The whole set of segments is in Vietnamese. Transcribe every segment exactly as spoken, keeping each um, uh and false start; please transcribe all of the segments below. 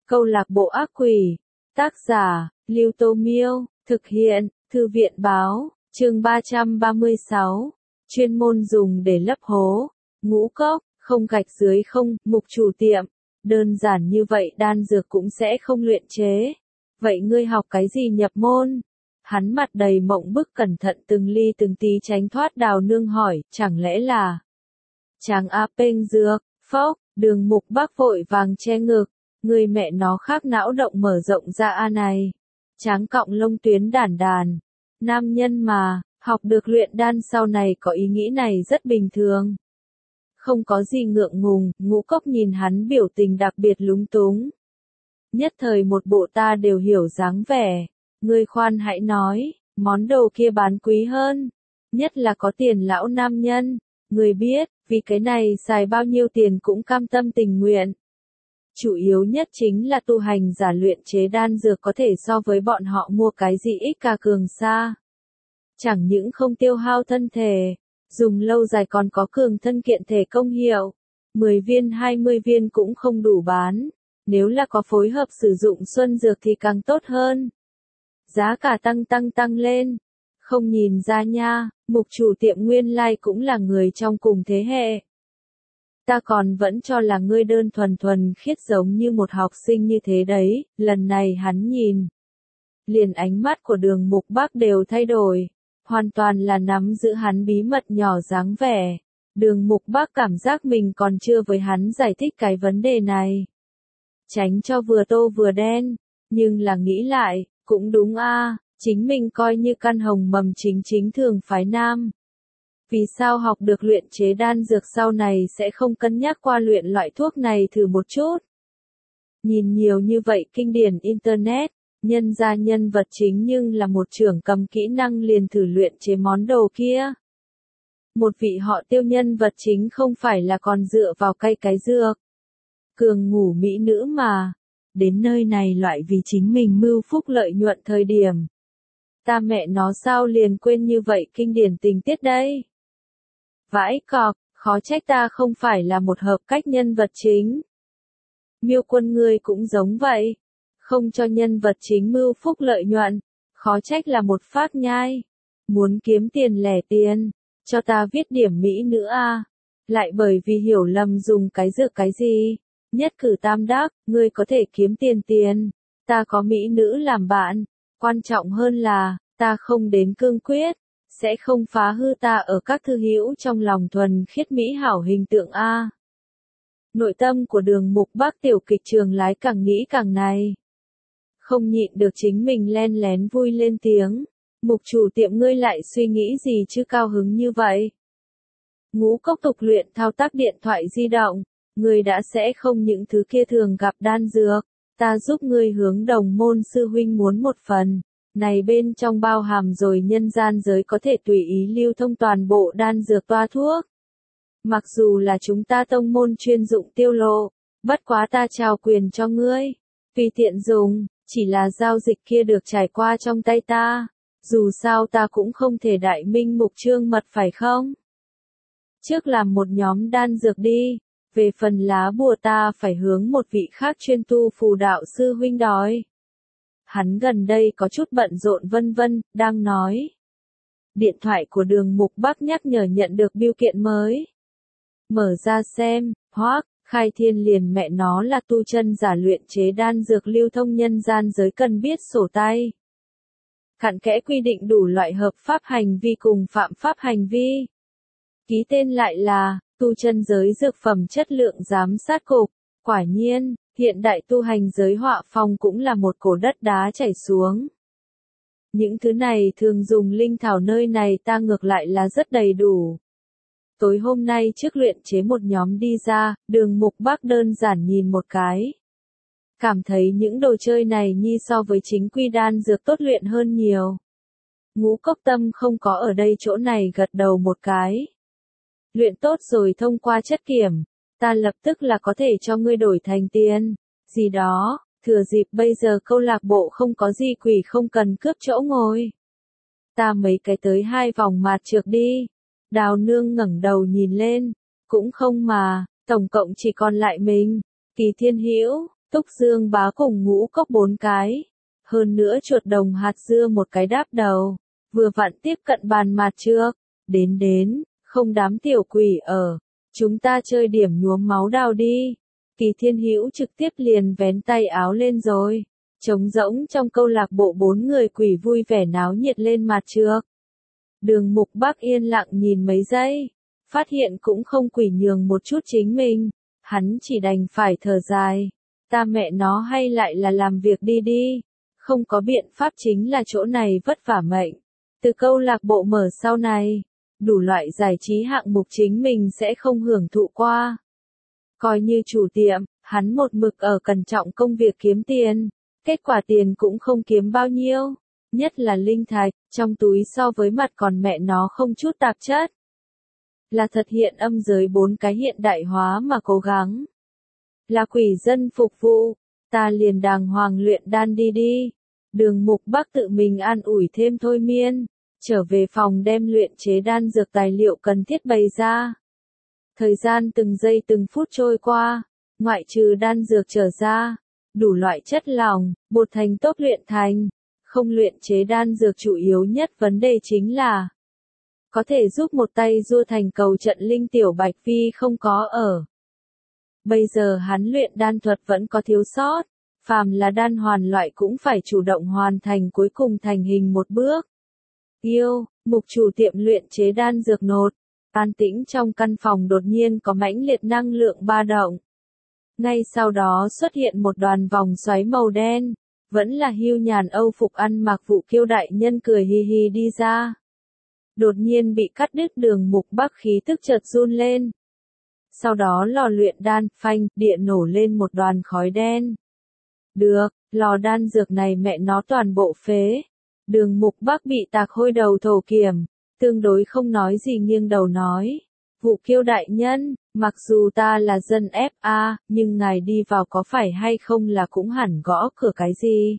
Câu lạc bộ ác quỷ. Tác giả, Lưu Tô Miêu. Thực hiện, Thư viện báo. Chương ba trăm ba mươi sáu. Chuyên môn dùng để lấp hố. Ngũ cốc, không gạch dưới không, mục chủ tiệm. Đơn giản như vậy đan dược cũng sẽ không luyện chế. Vậy ngươi học cái gì nhập môn? Hắn mặt đầy mộng bức cẩn thận từng ly từng tí tránh thoát Đào Nương hỏi, chẳng lẽ là Tráng A Pênh dược, phốc, Đường Mục Bác vội vàng che ngực, người mẹ nó khác não động mở rộng ra a này. Tráng cọng lông tuyến đản đàn, nam nhân mà, học được luyện đan sau này có ý nghĩ này rất bình thường. Không có gì ngượng ngùng, Ngũ Cốc nhìn hắn biểu tình đặc biệt lúng túng. Nhất thời một bộ ta đều hiểu dáng vẻ, ngươi khoan hãy nói, món đồ kia bán quý hơn, nhất là có tiền lão nam nhân, ngươi biết, vì cái này xài bao nhiêu tiền cũng cam tâm tình nguyện. Chủ yếu nhất chính là tu hành giả luyện chế đan dược có thể so với bọn họ mua cái gì ích ca cường xa. Chẳng những không tiêu hao thân thể, dùng lâu dài còn có cường thân kiện thể công hiệu, mười viên hai mươi viên cũng không đủ bán, nếu là có phối hợp sử dụng xuân dược thì càng tốt hơn. Giá cả tăng tăng tăng lên, không nhìn ra nha, mục chủ tiệm nguyên lai cũng là người trong cùng thế hệ. Ta còn vẫn cho là ngươi đơn thuần thuần khiết giống như một học sinh như thế đấy, lần này hắn nhìn. Liền ánh mắt của Đường Mục Bác đều thay đổi, hoàn toàn là nắm giữ hắn bí mật nhỏ dáng vẻ. Đường Mục Bác cảm giác mình còn chưa với hắn giải thích cái vấn đề này. Tránh cho vừa tô vừa đen, nhưng là nghĩ lại, cũng đúng a, chính mình coi như căn hồng mầm chính chính thường phái nam. Vì sao học được luyện chế đan dược sau này sẽ không cân nhắc qua luyện loại thuốc này thử một chút? Nhìn nhiều như vậy kinh điển Internet, nhân ra nhân vật chính nhưng là một trưởng cầm kỹ năng liền thử luyện chế món đồ kia. Một vị họ Tiêu nhân vật chính không phải là còn dựa vào cây cái dược. Cường ngủ mỹ nữ mà. Đến nơi này loại vì chính mình mưu phúc lợi nhuận thời điểm. Ta mẹ nó sao liền quên như vậy kinh điển tình tiết đây? Vãi cọc, khó trách ta không phải là một hợp cách nhân vật chính. Miêu Quân ngươi cũng giống vậy. Không cho nhân vật chính mưu phúc lợi nhuận, khó trách là một phát nhai. Muốn kiếm tiền lẻ tiền, cho ta viết điểm mỹ nữ a. Lại bởi vì hiểu lầm dùng cái dược cái gì. Nhất cử tam đắc, ngươi có thể kiếm tiền tiền, ta có mỹ nữ làm bạn, quan trọng hơn là, ta không đến cương quyết, sẽ không phá hư ta ở các thư hữu trong lòng thuần khiết mỹ hảo hình tượng a. Nội tâm của Đường Mục Bác tiểu kịch trường lái càng nghĩ càng này. Không nhịn được chính mình len lén vui lên tiếng, mục chủ tiệm ngươi lại suy nghĩ gì chứ cao hứng như vậy. Ngũ Cốc tục luyện thao tác điện thoại di động. Ngươi đã sẽ không những thứ kia thường gặp đan dược, ta giúp ngươi hướng đồng môn sư huynh muốn một phần, này bên trong bao hàm rồi nhân gian giới có thể tùy ý lưu thông toàn bộ đan dược toa thuốc. Mặc dù là chúng ta tông môn chuyên dụng tiêu lộ, bất quá ta trao quyền cho ngươi, vì tiện dùng, chỉ là giao dịch kia được trải qua trong tay ta, dù sao ta cũng không thể đại minh mục trương mật phải không? Trước làm một nhóm đan dược đi. Về phần lá bùa ta phải hướng một vị khác chuyên tu phù đạo sư huynh đòi. Hắn gần đây có chút bận rộn vân vân, đang nói. Điện thoại của Đường Mục Bác nhắc nhở nhận được bưu kiện mới. Mở ra xem, hoác, khai thiên liền mẹ nó là tu chân giả luyện chế đan dược lưu thông nhân gian giới cần biết sổ tay. Cặn kẽ quy định đủ loại hợp pháp hành vi cùng phạm pháp hành vi. Ký tên lại là tu chân giới dược phẩm chất lượng giám sát cục. Quả nhiên, hiện đại tu hành giới họa phong cũng là một cổ đất đá chảy xuống. Những thứ này thường dùng linh thảo nơi này ta ngược lại là rất đầy đủ. Tối hôm nay trước luyện chế một nhóm đi ra, Đường Mục Bác đơn giản nhìn một cái. Cảm thấy những đồ chơi này nhi so với chính quy đan dược tốt luyện hơn nhiều. Ngũ Cốc Tâm không có ở đây chỗ này gật đầu một cái. Luyện tốt rồi thông qua chất kiểm, ta lập tức là có thể cho ngươi đổi thành tiền, gì đó, thừa dịp bây giờ câu lạc bộ không có gì quỷ không cần cướp chỗ ngồi. Ta mấy cái tới hai vòng mạt trược đi. Đào Nương ngẩng đầu nhìn lên, cũng không mà, tổng cộng chỉ còn lại mình, Kỳ Thiên Hữu, Túc Dương Bá cùng Ngũ Cốc bốn cái. Hơn nữa chuột đồng hạt dưa một cái đáp đầu. Vừa vặn tiếp cận bàn mặt trước. Đến đến, không đám tiểu quỷ ở. Chúng ta chơi điểm nhuốm máu đào đi. Kỳ Thiên Hữu trực tiếp liền vén tay áo lên rồi. Trống rỗng trong câu lạc bộ bốn người quỷ vui vẻ náo nhiệt lên mặt trước. Đường Mục Bắc yên lặng nhìn mấy giây. Phát hiện cũng không quỷ nhường một chút chính mình. Hắn chỉ đành phải thở dài. Ta mẹ nó hay lại là làm việc đi đi. Không có biện pháp, chính là chỗ này vất vả mệnh. Từ câu lạc bộ mở sau này, đủ loại giải trí hạng mục chính mình sẽ không hưởng thụ qua. Coi như chủ tiệm, hắn một mực ở cẩn trọng công việc kiếm tiền. Kết quả tiền cũng không kiếm bao nhiêu. Nhất là linh thạch, trong túi so với mặt còn mẹ nó không chút tạp chất. Là thật hiện âm giới bốn cái hiện đại hóa mà cố gắng. Là quỷ dân phục vụ, ta liền đàng hoàng luyện đan đi đi. Đường Mục Bắc tự mình an ủi thêm thôi miên. Trở về phòng đem luyện chế đan dược tài liệu cần thiết bày ra. Thời gian từng giây từng phút trôi qua, ngoại trừ đan dược trở ra, đủ loại chất lỏng, bột thành tốt luyện thành. Không luyện chế đan dược chủ yếu nhất vấn đề chính là có thể giúp một tay dua thành cầu trận linh tiểu Bạch Phi không có ở. Bây giờ hắn luyện đan thuật vẫn có thiếu sót, phàm là đan hoàn loại cũng phải chủ động hoàn thành cuối cùng thành hình một bước. Yêu, mục chủ tiệm luyện chế đan dược nột. An tĩnh trong căn phòng đột nhiên có mãnh liệt năng lượng ba động. Ngay sau đó xuất hiện một đoàn vòng xoáy màu đen, vẫn là hưu nhàn Âu phục ăn mặc Vụ Kiêu đại nhân cười hi hi đi ra. Đột nhiên bị cắt đứt Đường Mục Bắc khí tức chợt run lên. Sau đó lò luyện đan, phanh, địa nổ lên một đoàn khói đen. Được, lò đan dược này mẹ nó toàn bộ phế. Đường Mục Bắc bị tạc hôi đầu thổ kiểm, tương đối không nói gì nghiêng đầu nói. Vụ Kiêu đại nhân, mặc dù ta là dân ép a, nhưng ngài đi vào có phải hay không là cũng hẳn gõ cửa cái gì.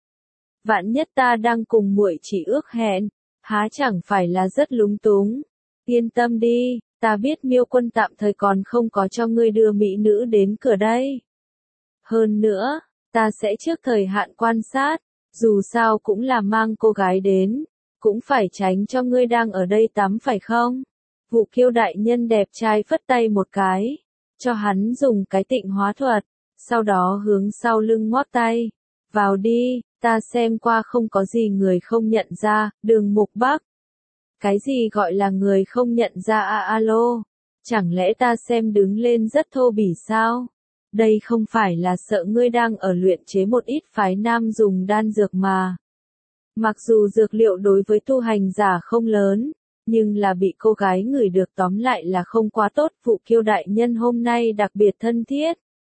Vạn nhất ta đang cùng muội chỉ ước hẹn, há chẳng phải là rất lúng túng. Yên tâm đi, ta biết Miêu Quân tạm thời còn không có cho ngươi đưa mỹ nữ đến cửa đây. Hơn nữa, ta sẽ trước thời hạn quan sát, dù sao cũng là mang cô gái đến, cũng phải tránh cho ngươi đang ở đây tắm phải không? Vụ Kiêu đại nhân đẹp trai phất tay một cái, cho hắn dùng cái tịnh hóa thuật, sau đó hướng sau lưng ngoắc tay. Vào đi, ta xem qua không có gì người không nhận ra. Đường Mục Bắc. Cái gì gọi là người không nhận ra à alo? Chẳng lẽ ta xem đứng lên rất thô bỉ sao? Đây không phải là sợ ngươi đang ở luyện chế một ít phái nam dùng đan dược mà. Mặc dù dược liệu đối với tu hành giả không lớn, nhưng là bị cô gái ngửi được tóm lại là không quá tốt. Vụ Kiêu đại nhân hôm nay đặc biệt thân thiết.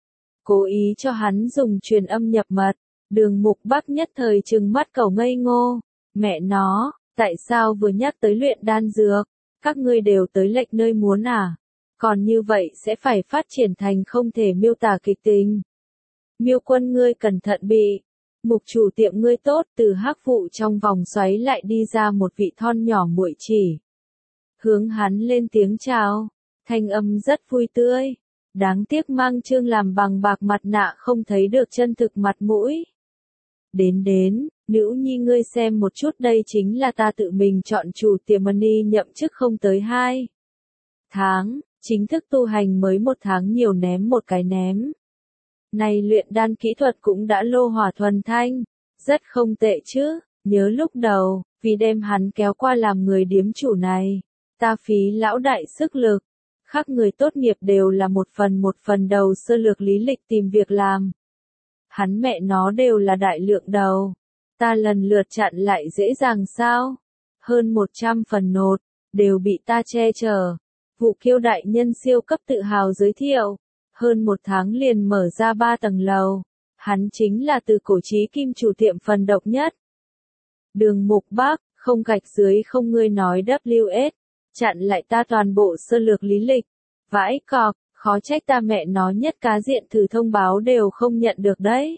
Cố ý cho hắn dùng truyền âm nhập mật. Đường Mục Bắc nhất thời trừng mắt cẩu ngây ngô. Mẹ nó, tại sao vừa nhắc tới luyện đan dược, các ngươi đều tới lệch nơi muốn à? Còn như vậy sẽ phải phát triển thành không thể miêu tả kịch tính. Miêu Quân ngươi cẩn thận bị. Mục chủ tiệm ngươi tốt. Từ hắc vụ trong vòng xoáy lại đi ra một vị thon nhỏ muội chỉ. Hướng hắn lên tiếng chào. Thanh âm rất vui tươi. Đáng tiếc mang trương làm bằng bạc mặt nạ không thấy được chân thực mặt mũi. Đến đến, nữ nhi ngươi xem một chút, đây chính là ta tự mình chọn chủ tiệm Money nhậm chức không tới hai tháng, chính thức tu hành mới một tháng nhiều ném một cái ném. Này luyện đan kỹ thuật cũng đã lô hỏa thuần thanh, rất không tệ chứ, nhớ lúc đầu, vì đem hắn kéo qua làm người điếm chủ này, ta phí lão đại sức lực, khác người tốt nghiệp đều là một phần một phần đầu sơ lược lý lịch tìm việc làm. Hắn mẹ nó đều là đại lượng đầu. Ta lần lượt chặn lại dễ dàng sao? Hơn một trăm phần nột, đều bị ta che chở. Vụ Kiêu đại nhân siêu cấp tự hào giới thiệu. Hơn một tháng liền mở ra ba tầng lầu. Hắn chính là từ cổ chí kim chủ tiệm phần độc nhất. Đường Mục Bắc, không gạch dưới không ngươi nói W S. Chặn lại ta toàn bộ sơ lược lý lịch. Vãi cọc. Khó trách ta mẹ nó nhất cá diện thử thông báo đều không nhận được đấy.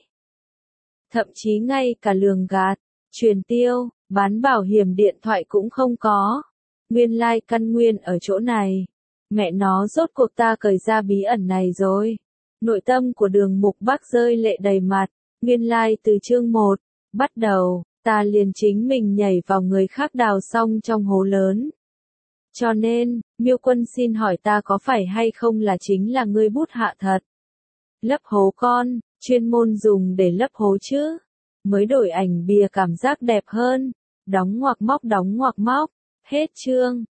Thậm chí ngay cả lường gạt, truyền tiêu, bán bảo hiểm điện thoại cũng không có. Nguyên lai like căn nguyên ở chỗ này. Mẹ nó rốt cuộc ta cởi ra bí ẩn này rồi. Nội tâm của Đường Mục Bắc rơi lệ đầy mặt, nguyên lai like từ chương một, bắt đầu, ta liền chính mình nhảy vào người khác đào xong trong hố lớn. Cho nên, Miêu Quân xin hỏi ta có phải hay không là chính là ngươi bút hạ thật. Lấp hố con, chuyên môn dùng để lấp hố chứ. Mới đổi ảnh bìa cảm giác đẹp hơn. Đóng ngoặc móc đóng ngoặc móc. Hết chương.